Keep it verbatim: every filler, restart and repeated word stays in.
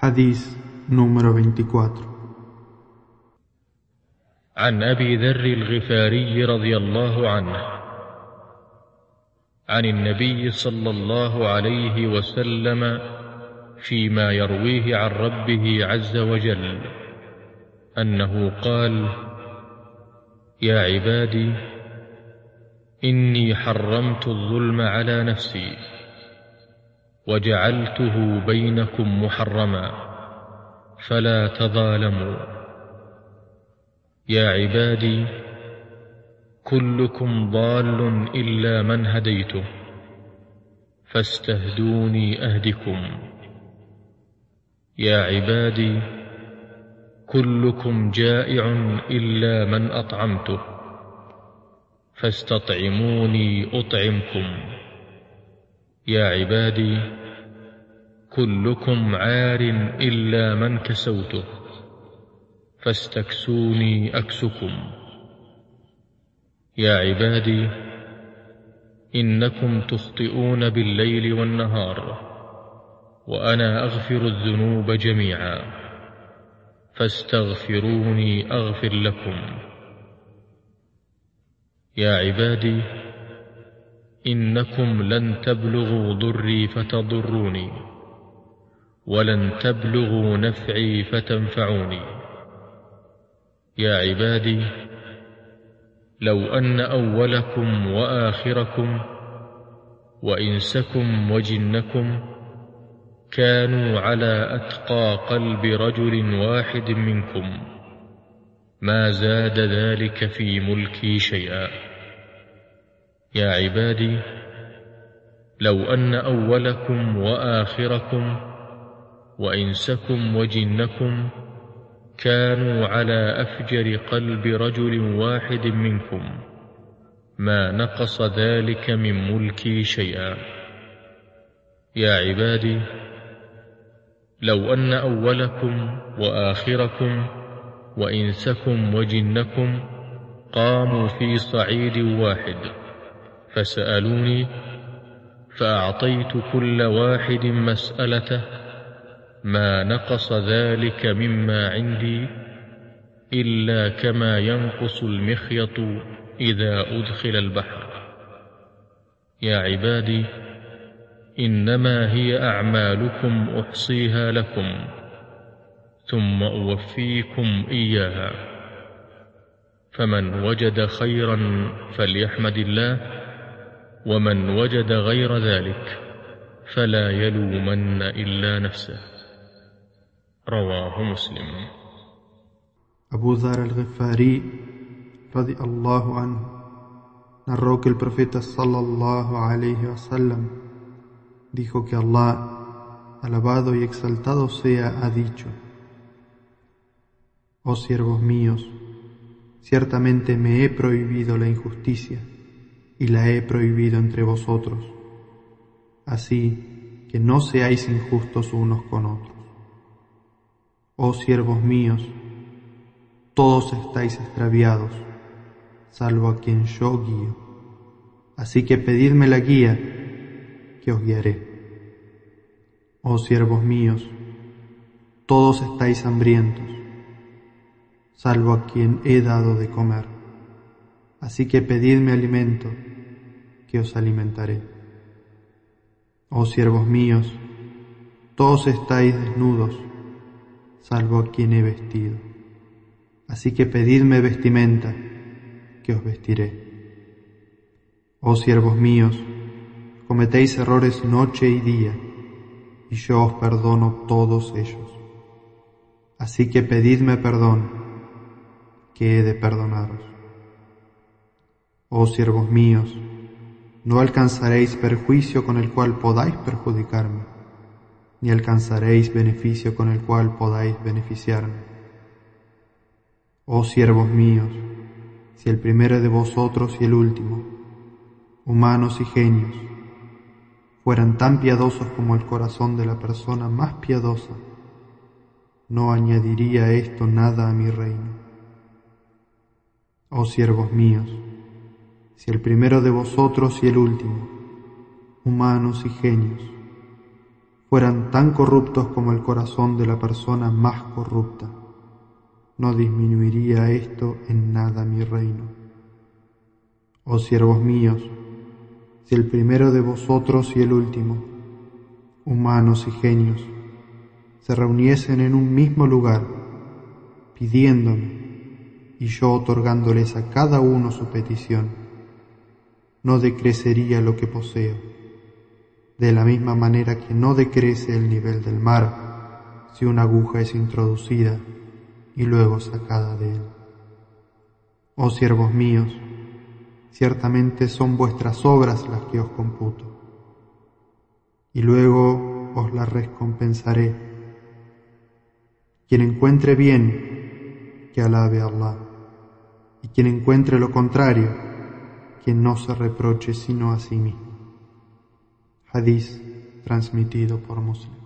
Hadís número veinticuatro. عن أبي ذر الغفاري رضي الله عنه عن النبي صلى الله عليه وسلم فيما يرويه عن ربه عز وجل أنه قال: يا عبادي إني حرمت الظلم على نفسي وجعلته بينكم محرما فلا تظالموا. يا عبادي كلكم ضال إلا من هديته فاستهدوني أهدكم. يا عبادي كلكم جائع إلا من أطعمته فاستطعموني أطعمكم. يا عبادي كلكم عار إلا من كسوته فاستكسوني أكسكم. يا عبادي إنكم تخطئون بالليل والنهار وأنا أغفر الذنوب جميعا فاستغفروني أغفر لكم. يا عبادي إنكم لن تبلغوا ضري فتضروني ولن تبلغوا نفعي فتنفعوني. يا عبادي لو أن أولكم وآخركم وإنسكم وجنكم كانوا على أتقى قلب رجل واحد منكم ما زاد ذلك في ملكي شيئا. يا عبادي لو أن أولكم وآخركم وإنسكم وجنكم كانوا على أفجر قلب رجل واحد منكم ما نقص ذلك من ملكي شيئا. يا عبادي لو أن أولكم وآخركم وإنسكم وجنكم قاموا في صعيد واحد فسألوني فأعطيت كل واحد مسألته ما نقص ذلك مما عندي إلا كما ينقص المخيط إذا أدخل البحر. يا عبادي إنما هي أعمالكم أحصيها لكم ثم أوفيكم إياها، فمن وجد خيرا فليحمد الله ومن وجد غير ذلك فلا يلومن إلا نفسه. رواه مسلم. Abu Dhar al-Ghifari radiyallahu anhu narró que el profeta sallallahu alayhi wa sallam dijo que Allah, alabado y exaltado sea, ha dicho: Oh siervos míos, ciertamente me he prohibido la injusticia y la he prohibido entre vosotros, así que no seáis injustos unos con otros. Oh siervos míos, todos estáis extraviados, salvo a quien yo guío, así que pedidme la guía, que os guiaré. Oh siervos míos, todos estáis hambrientos, salvo a quien he dado de comer, así que pedidme alimento, que os alimentaré. Oh siervos míos, todos estáis desnudos, salvo a quien he vestido, así que pedidme vestimenta, que os vestiré. Oh siervos míos, cometéis errores noche y día, y yo os perdono todos ellos, así que pedidme perdón, que he de perdonaros. Oh siervos míos, no alcanzaréis perjuicio con el cual podáis perjudicarme, ni alcanzaréis beneficio con el cual podáis beneficiarme. Oh siervos míos, si el primero de vosotros y el último, humanos y genios, fueran tan piadosos como el corazón de la persona más piadosa, no añadiría esto nada a mi reino. Oh siervos míos, si el primero de vosotros y el último, humanos y genios, fueran tan corruptos como el corazón de la persona más corrupta, no disminuiría esto en nada mi reino. Oh siervos míos, si el primero de vosotros y el último, humanos y genios, se reuniesen en un mismo lugar, pidiéndome, y yo otorgándoles a cada uno su petición, no decrecería lo que poseo, de la misma manera que no decrece el nivel del mar si una aguja es introducida y luego sacada de él. Oh siervos míos, ciertamente son vuestras obras las que os computo, y luego os las recompensaré. Quien encuentre bien, que alabe a Allah, y quien encuentre lo contrario, que no se reproche sino a sí mismo. Hadís transmitido por Muslim.